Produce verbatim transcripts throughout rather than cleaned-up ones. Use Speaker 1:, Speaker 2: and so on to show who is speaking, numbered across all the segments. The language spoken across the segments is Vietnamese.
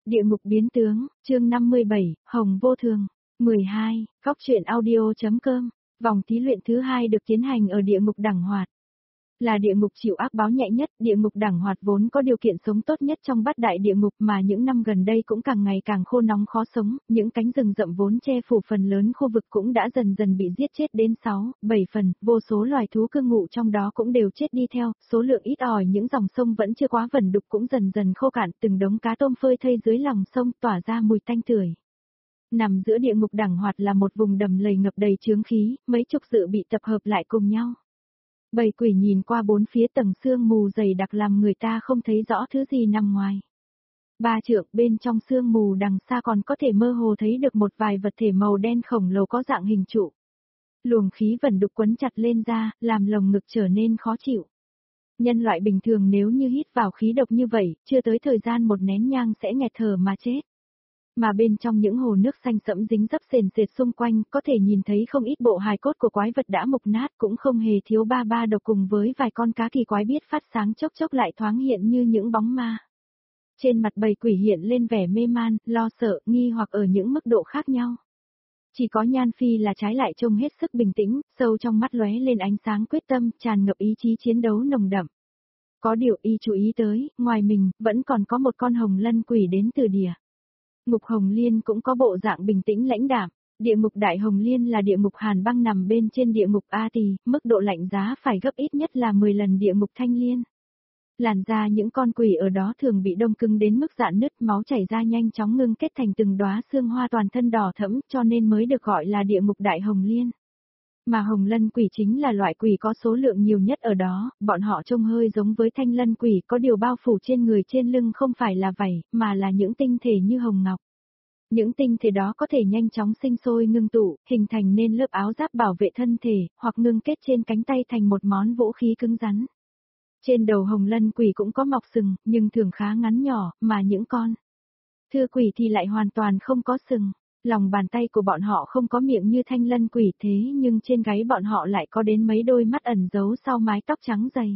Speaker 1: Địa ngục biến tướng, chương năm mươi bảy, Hồng Vô Thường. mười hai, Góc truyện audio.com. Vòng thí luyện thứ hai được tiến hành ở địa ngục đẳng hoạt. Là địa ngục chịu ác báo nhẹ nhất, địa ngục đẳng hoạt vốn có điều kiện sống tốt nhất trong bát đại địa ngục mà những năm gần đây cũng càng ngày càng khô nóng khó sống, những cánh rừng rậm vốn che phủ phần lớn khu vực cũng đã dần dần bị giết chết đến sáu, bảy phần, vô số loài thú cư ngụ trong đó cũng đều chết đi theo, số lượng ít ỏi những dòng sông vẫn chưa quá vẩn đục cũng dần dần khô cạn, từng đống cá tôm phơi thây dưới lòng sông tỏa ra mùi tanh tưởi. Nằm giữa địa ngục đẳng hoạt là một vùng đầm lầy ngập đầy chướng khí, mấy chục dự bị tập hợp lại cùng nhau. Bầy quỷ nhìn qua bốn phía tầng sương mù dày đặc làm người ta không thấy rõ thứ gì nằm ngoài. Ba trượng bên trong sương mù đằng xa còn có thể mơ hồ thấy được một vài vật thể màu đen khổng lồ có dạng hình trụ. Luồng khí vẩn đục quấn chặt lên da, làm lồng ngực trở nên khó chịu. Nhân loại bình thường nếu như hít vào khí độc như vậy, chưa tới thời gian một nén nhang sẽ nghẹt thở mà chết. Mà bên trong những hồ nước xanh sẫm dính dấp sền sệt xung quanh, có thể nhìn thấy không ít bộ hài cốt của quái vật đã mục nát, cũng không hề thiếu ba ba độc cùng với vài con cá kỳ quái biết phát sáng chốc chốc lại thoáng hiện như những bóng ma. Trên mặt bầy quỷ hiện lên vẻ mê man, lo sợ, nghi hoặc ở những mức độ khác nhau. Chỉ có Nhan Phi là trái lại trông hết sức bình tĩnh, sâu trong mắt lóe lên ánh sáng quyết tâm, tràn ngập ý chí chiến đấu nồng đậm. Có điều y chú ý tới, ngoài mình, vẫn còn có một con hồng lân quỷ đến từ địa ngục Hồng Liên cũng có bộ dạng bình tĩnh lãnh đạm. Địa ngục Đại Hồng Liên là địa ngục hàn băng nằm bên trên địa ngục A Tỳ, mức độ lạnh giá phải gấp ít nhất là mười lần địa ngục Thanh Liên. Làn da những con quỷ ở đó thường bị đông cứng đến mức rạn nứt, máu chảy ra nhanh chóng ngưng kết thành từng đóa xương hoa toàn thân đỏ thẫm, cho nên mới được gọi là địa ngục Đại Hồng Liên. Mà Hồng Lân quỷ chính là loại quỷ có số lượng nhiều nhất ở đó, bọn họ trông hơi giống với Thanh Lân quỷ, có điều bao phủ trên người trên lưng không phải là vảy, mà là những tinh thể như hồng ngọc. Những tinh thể đó có thể nhanh chóng sinh sôi ngưng tụ, hình thành nên lớp áo giáp bảo vệ thân thể, hoặc ngưng kết trên cánh tay thành một món vũ khí cứng rắn. Trên đầu Hồng Lân quỷ cũng có mọc sừng, nhưng thường khá ngắn nhỏ, mà những con thưa quỷ thì lại hoàn toàn không có sừng. Lòng bàn tay của bọn họ không có miệng như Thanh Lân quỷ thế nhưng trên gáy bọn họ lại có đến mấy đôi mắt ẩn giấu sau mái tóc trắng dày.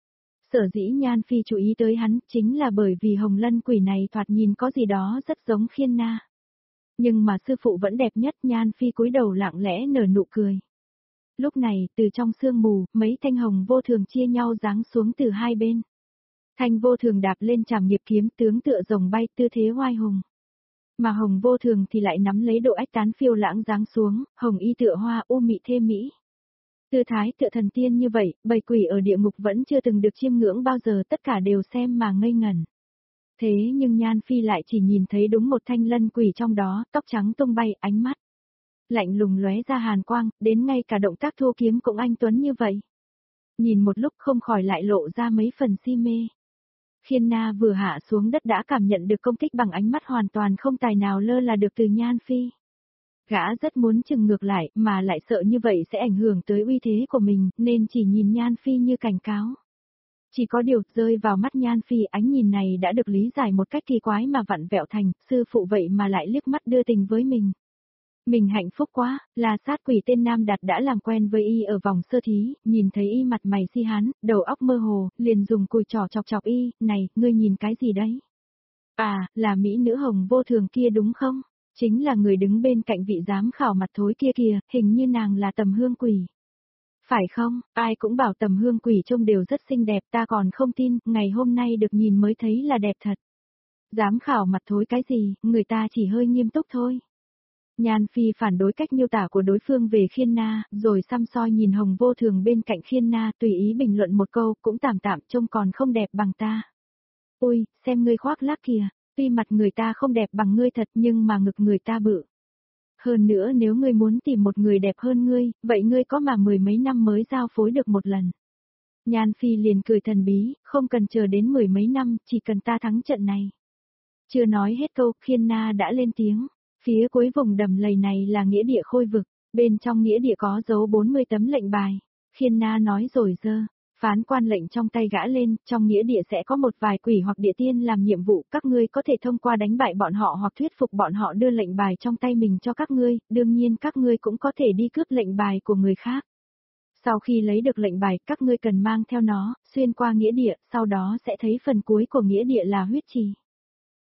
Speaker 1: Sở dĩ Nhan Phi chú ý tới hắn chính là bởi vì Hồng Lân quỷ này thoạt nhìn có gì đó rất giống Khiên Na. Nhưng mà sư phụ vẫn đẹp nhất, Nhan Phi cúi đầu lặng lẽ nở nụ cười. Lúc này, từ trong sương mù, mấy thanh hồng vô thường chia nhau giáng xuống từ hai bên. Thanh vô thường đạp lên trảm nghiệp kiếm tướng tựa rồng bay tư thế oai hùng. Mà hồng vô thường thì lại nắm lấy độ ách tán phiêu lãng giáng xuống, hồng y tựa hoa u mị thêm mỹ. Tư thái tựa thần tiên như vậy, bầy quỷ ở địa ngục vẫn chưa từng được chiêm ngưỡng bao giờ, tất cả đều xem mà ngây ngẩn. Thế nhưng Nhan Phi lại chỉ nhìn thấy đúng một thanh lân quỷ trong đó, tóc trắng tung bay, ánh mắt lạnh lùng lóe ra hàn quang, đến ngay cả động tác thu kiếm cũng anh tuấn như vậy. Nhìn một lúc không khỏi lại lộ ra mấy phần si mê. Khiên Na vừa hạ xuống đất đã cảm nhận được công kích bằng ánh mắt hoàn toàn không tài nào lơ là được từ Nhan Phi. Gã rất muốn chừng ngược lại, mà lại sợ như vậy sẽ ảnh hưởng tới uy thế của mình, nên chỉ nhìn Nhan Phi như cảnh cáo. Chỉ có điều, rơi vào mắt Nhan Phi, ánh nhìn này đã được lý giải một cách kỳ quái mà vặn vẹo thành, sư phụ vậy mà lại liếc mắt đưa tình với mình. Mình hạnh phúc quá, là sát quỷ tên Nam Đạt đã làm quen với y ở vòng sơ thí, nhìn thấy y mặt mày si hán, đầu óc mơ hồ, liền dùng cùi trỏ chọc chọc y, này, ngươi nhìn cái gì đấy? À, là mỹ nữ hồng vô thường kia đúng không? Chính là người đứng bên cạnh vị giám khảo mặt thối kia kìa, hình như nàng là Tầm Hương quỷ. Phải không, ai cũng bảo Tầm Hương quỷ trông đều rất xinh đẹp, ta còn không tin, ngày hôm nay được nhìn mới thấy là đẹp thật. Giám khảo mặt thối cái gì, người ta chỉ hơi nghiêm túc thôi. Nhan Phi phản đối cách miêu tả của đối phương về Khiên Na, rồi xăm soi nhìn hồng vô thường bên cạnh Khiên Na, tùy ý bình luận một câu, cũng tạm tạm trông còn không đẹp bằng ta. Ôi, xem ngươi khoác lác kìa, tuy mặt người ta không đẹp bằng ngươi thật nhưng mà ngực người ta bự. Hơn nữa nếu ngươi muốn tìm một người đẹp hơn ngươi, vậy ngươi có mà mười mấy năm mới giao phối được một lần. Nhan Phi liền cười thần bí, không cần chờ đến mười mấy năm, chỉ cần ta thắng trận này. Chưa nói hết câu, Khiên Na đã lên tiếng. Phía cuối vùng đầm lầy này là nghĩa địa khôi vực, bên trong nghĩa địa có dấu bốn mươi tấm lệnh bài. Khiên Na nói rồi dơ, phán quan lệnh trong tay gã lên, trong nghĩa địa sẽ có một vài quỷ hoặc địa tiên làm nhiệm vụ, các ngươi có thể thông qua đánh bại bọn họ hoặc thuyết phục bọn họ đưa lệnh bài trong tay mình cho các ngươi, đương nhiên các ngươi cũng có thể đi cướp lệnh bài của người khác. Sau khi lấy được lệnh bài, các ngươi cần mang theo nó, xuyên qua nghĩa địa, sau đó sẽ thấy phần cuối của nghĩa địa là huyết trì.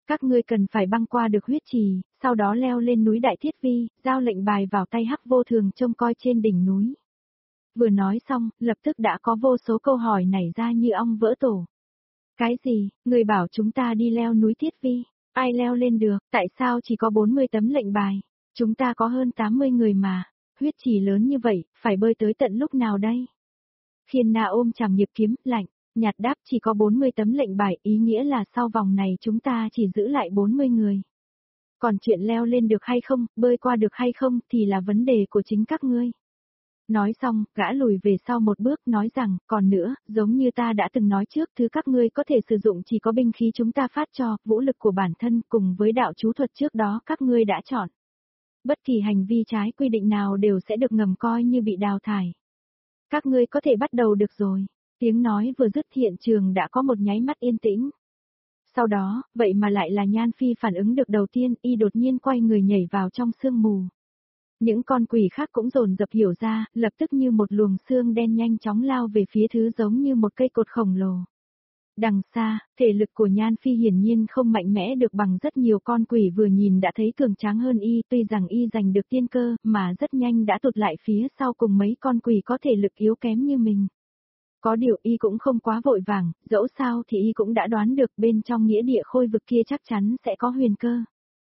Speaker 1: Các ngươi cần phải băng qua được huyết trì, sau đó leo lên núi Đại Thiết Vi, giao lệnh bài vào tay Hắc Vô Thường trông coi trên đỉnh núi. Vừa nói xong, lập tức đã có vô số câu hỏi nảy ra như ong vỡ tổ. Cái gì, người bảo chúng ta đi leo núi Thiết Vi, ai leo lên được, tại sao chỉ có bốn mươi tấm lệnh bài, chúng ta có hơn tám mươi người mà, huyết trì lớn như vậy, phải bơi tới tận lúc nào đây? Khiên Na ôm chằm nghiệp kiếm, lạnh, nhạt đáp chỉ có bốn mươi tấm lệnh bài, ý nghĩa là sau vòng này chúng ta chỉ giữ lại bốn mươi người. Còn chuyện leo lên được hay không, bơi qua được hay không thì là vấn đề của chính các ngươi. Nói xong, gã lùi về sau một bước nói rằng, còn nữa, giống như ta đã từng nói trước, thứ các ngươi có thể sử dụng chỉ có binh khí chúng ta phát cho, vũ lực của bản thân cùng với đạo chú thuật trước đó các ngươi đã chọn. Bất kỳ hành vi trái quy định nào đều sẽ được ngầm coi như bị đào thải. Các ngươi có thể bắt đầu được rồi. Tiếng nói vừa dứt hiện trường đã có một nháy mắt yên tĩnh. Sau đó, vậy mà lại là Nhan Phi phản ứng được đầu tiên, y đột nhiên quay người nhảy vào trong sương mù. Những con quỷ khác cũng dồn dập hiểu ra, lập tức như một luồng xương đen nhanh chóng lao về phía thứ giống như một cây cột khổng lồ. Đằng xa, thể lực của Nhan Phi hiển nhiên không mạnh mẽ được bằng rất nhiều con quỷ vừa nhìn đã thấy cường tráng hơn y, tuy rằng y giành được tiên cơ, mà rất nhanh đã tụt lại phía sau cùng mấy con quỷ có thể lực yếu kém như mình. Có điều y cũng không quá vội vàng, dẫu sao thì y cũng đã đoán được bên trong nghĩa địa khôi vực kia chắc chắn sẽ có huyền cơ.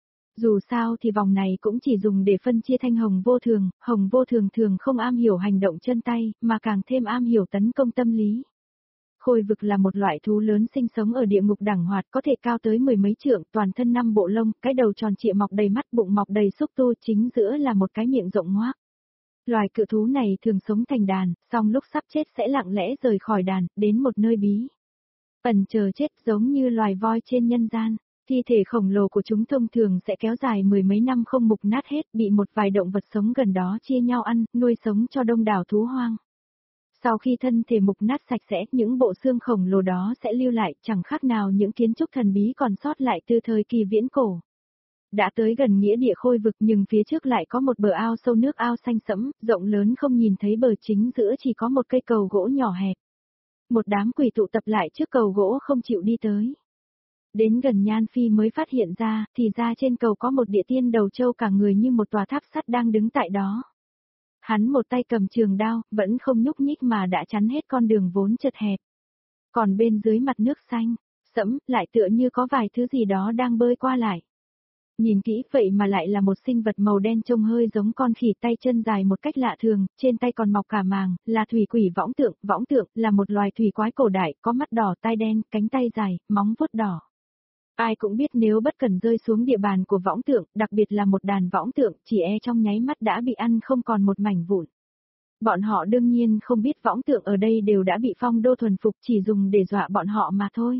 Speaker 1: Dù sao thì vòng này cũng chỉ dùng để phân chia thanh Hồng Vô Thường, Hồng Vô Thường thường không am hiểu hành động chân tay, mà càng thêm am hiểu tấn công tâm lý. Khôi vực là một loại thú lớn sinh sống ở địa ngục đẳng hoạt có thể cao tới mười mấy trượng, toàn thân năm bộ lông, cái đầu tròn trịa mọc đầy mắt, bụng mọc đầy xúc tu, chính giữa là một cái miệng rộng ngoác. Loài cự thú này thường sống thành đàn, song lúc sắp chết sẽ lặng lẽ rời khỏi đàn, đến một nơi bí ẩn chờ chết giống như loài voi trên nhân gian. Thi thể khổng lồ của chúng thông thường sẽ kéo dài mười mấy năm không mục nát hết, bị một vài động vật sống gần đó chia nhau ăn, nuôi sống cho đông đảo thú hoang. Sau khi thân thể mục nát sạch sẽ, những bộ xương khổng lồ đó sẽ lưu lại, chẳng khác nào những kiến trúc thần bí còn sót lại từ thời kỳ viễn cổ. Đã tới gần nghĩa địa khôi vực nhưng phía trước lại có một bờ ao sâu nước ao xanh sẫm, rộng lớn không nhìn thấy bờ, chính giữa chỉ có một cây cầu gỗ nhỏ hẹp. Một đám quỷ tụ tập lại trước cầu gỗ không chịu đi tới. Đến gần Nhan Phi mới phát hiện ra, thì ra trên cầu có một địa tiên đầu trâu cả người như một tòa tháp sắt đang đứng tại đó. Hắn một tay cầm trường đao, vẫn không nhúc nhích mà đã chắn hết con đường vốn chật hẹp. Còn bên dưới mặt nước xanh, sẫm, lại tựa như có vài thứ gì đó đang bơi qua lại. Nhìn kỹ vậy mà lại là một sinh vật màu đen trông hơi giống con khỉ, tay chân dài một cách lạ thường, trên tay còn mọc cả màng, là thủy quỷ võng tượng. Võng tượng là một loài thủy quái cổ đại, có mắt đỏ, tai đen, cánh tay dài, móng vuốt đỏ. Ai cũng biết nếu bất cần rơi xuống địa bàn của võng tượng, đặc biệt là một đàn võng tượng, chỉ e trong nháy mắt đã bị ăn không còn một mảnh vụn. Bọn họ đương nhiên không biết võng tượng ở đây đều đã bị phong đô thuần phục, chỉ dùng để dọa bọn họ mà thôi.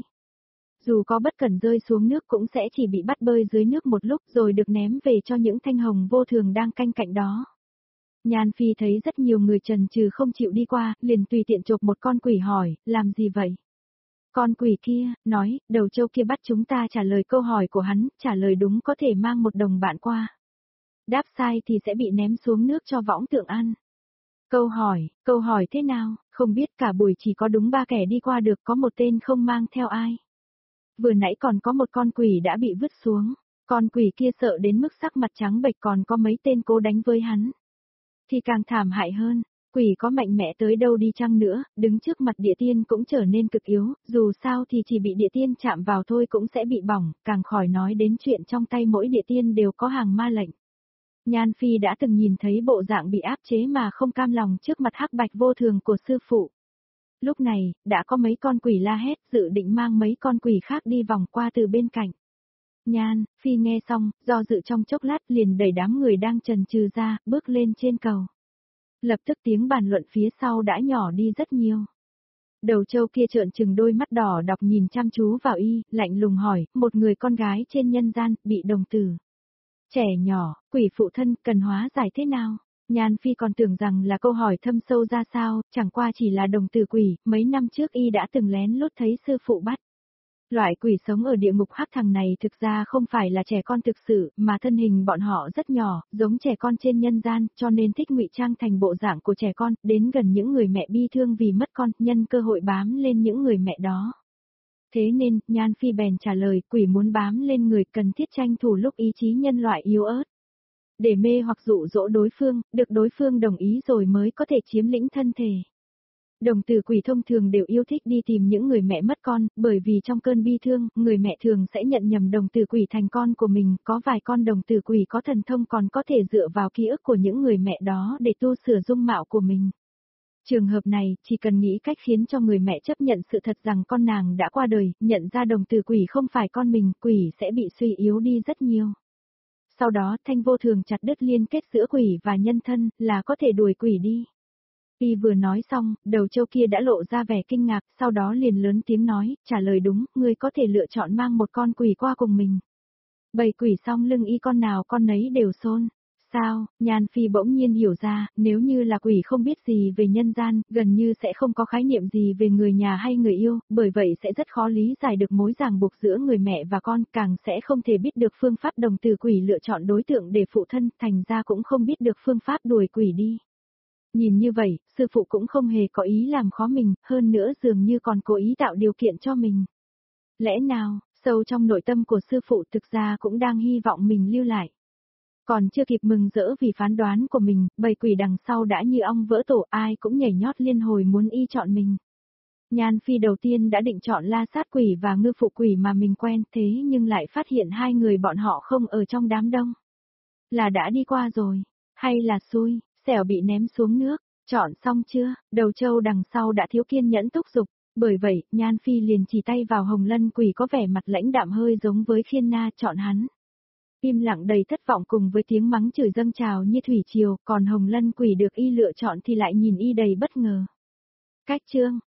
Speaker 1: Dù có bất cần rơi xuống nước cũng sẽ chỉ bị bắt bơi dưới nước một lúc rồi được ném về cho những thanh Hồng Vô Thường đang canh cạnh đó. Nhan Phi thấy rất nhiều người chần chừ không chịu đi qua, liền tùy tiện chộp một con quỷ hỏi, làm gì vậy? Con quỷ kia, nói, đầu trâu kia bắt chúng ta trả lời câu hỏi của hắn, trả lời đúng có thể mang một đồng bạn qua. Đáp sai thì sẽ bị ném xuống nước cho võng tượng ăn. Câu hỏi, câu hỏi thế nào, không biết, cả buổi chỉ có đúng ba kẻ đi qua được, có một tên không mang theo ai. Vừa nãy còn có một con quỷ đã bị vứt xuống, con quỷ kia sợ đến mức sắc mặt trắng bệch, còn có mấy tên cố đánh với hắn. Thì càng thảm hại hơn. Quỷ có mạnh mẽ tới đâu đi chăng nữa, đứng trước mặt địa tiên cũng trở nên cực yếu, dù sao thì chỉ bị địa tiên chạm vào thôi cũng sẽ bị bỏng, càng khỏi nói đến chuyện trong tay mỗi địa tiên đều có hàng ma lệnh. Nhan Phi đã từng nhìn thấy bộ dạng bị áp chế mà không cam lòng trước mặt hắc bạch vô thường của sư phụ. Lúc này, đã có mấy con quỷ la hét, dự định mang mấy con quỷ khác đi vòng qua từ bên cạnh. Nhan Phi nghe xong, do dự trong chốc lát liền đẩy đám người đang chần chừ ra, bước lên trên cầu. Lập tức tiếng bàn luận phía sau đã nhỏ đi rất nhiều. Đầu trâu kia trợn trừng đôi mắt đỏ đọc nhìn chăm chú vào y, lạnh lùng hỏi, một người con gái trên nhân gian, bị đồng tử. Trẻ nhỏ, quỷ phụ thân, cần hóa giải thế nào? Nhan Phi còn tưởng rằng là câu hỏi thâm sâu ra sao, chẳng qua chỉ là đồng tử quỷ, mấy năm trước y đã từng lén lút thấy sư phụ bắt. Loại quỷ sống ở địa ngục hắc thằng này thực ra không phải là trẻ con thực sự, mà thân hình bọn họ rất nhỏ, giống trẻ con trên nhân gian, cho nên thích ngụy trang thành bộ dạng của trẻ con, đến gần những người mẹ bi thương vì mất con, nhân cơ hội bám lên những người mẹ đó. Thế nên, Nhan Phi bèn trả lời, quỷ muốn bám lên người cần thiết tranh thủ lúc ý chí nhân loại yếu ớt. Để mê hoặc dụ dỗ đối phương, được đối phương đồng ý rồi mới có thể chiếm lĩnh thân thể. Đồng tử quỷ thông thường đều yêu thích đi tìm những người mẹ mất con, bởi vì trong cơn bi thương, người mẹ thường sẽ nhận nhầm đồng tử quỷ thành con của mình, có vài con đồng tử quỷ có thần thông còn có thể dựa vào ký ức của những người mẹ đó để tu sửa dung mạo của mình. Trường hợp này, chỉ cần nghĩ cách khiến cho người mẹ chấp nhận sự thật rằng con nàng đã qua đời, nhận ra đồng tử quỷ không phải con mình, quỷ sẽ bị suy yếu đi rất nhiều. Sau đó, Thanh Vô Thường chặt đứt liên kết giữa quỷ và nhân thân, là có thể đuổi quỷ đi. Y vừa nói xong, đầu trâu kia đã lộ ra vẻ kinh ngạc, sau đó liền lớn tiếng nói, trả lời đúng, ngươi có thể lựa chọn mang một con quỷ qua cùng mình. Bầy quỷ xong lưng y con nào con nấy đều xôn. Sao, Nhan Phi bỗng nhiên hiểu ra, nếu như là quỷ không biết gì về nhân gian, gần như sẽ không có khái niệm gì về người nhà hay người yêu, bởi vậy sẽ rất khó lý giải được mối ràng buộc giữa người mẹ và con, càng sẽ không thể biết được phương pháp đồng tử quỷ lựa chọn đối tượng để phụ thân, thành ra cũng không biết được phương pháp đuổi quỷ đi. Nhìn như vậy, sư phụ cũng không hề có ý làm khó mình, hơn nữa dường như còn cố ý tạo điều kiện cho mình. Lẽ nào, sâu trong nội tâm của sư phụ thực ra cũng đang hy vọng mình lưu lại. Còn chưa kịp mừng rỡ vì phán đoán của mình, bầy quỷ đằng sau đã như ong vỡ tổ, ai cũng nhảy nhót liên hồi muốn y chọn mình. Nhan Phi đầu tiên đã định chọn La Sát Quỷ và Ngư Phụ Quỷ mà mình quen, thế nhưng lại phát hiện hai người bọn họ không ở trong đám đông. Là đã đi qua rồi, hay là xui, xẻo bị ném xuống nước, chọn xong chưa, đầu trâu đằng sau đã thiếu kiên nhẫn thúc giục, bởi vậy, Nhan Phi liền chỉ tay vào Hồng Lân Quỷ có vẻ mặt lãnh đạm hơi giống với Khiên Na, chọn hắn. Im lặng đầy thất vọng cùng với tiếng mắng chửi dâng trào như thủy triều, còn Hồng Lân Quỷ được y lựa chọn thì lại nhìn y đầy bất ngờ. Cách chương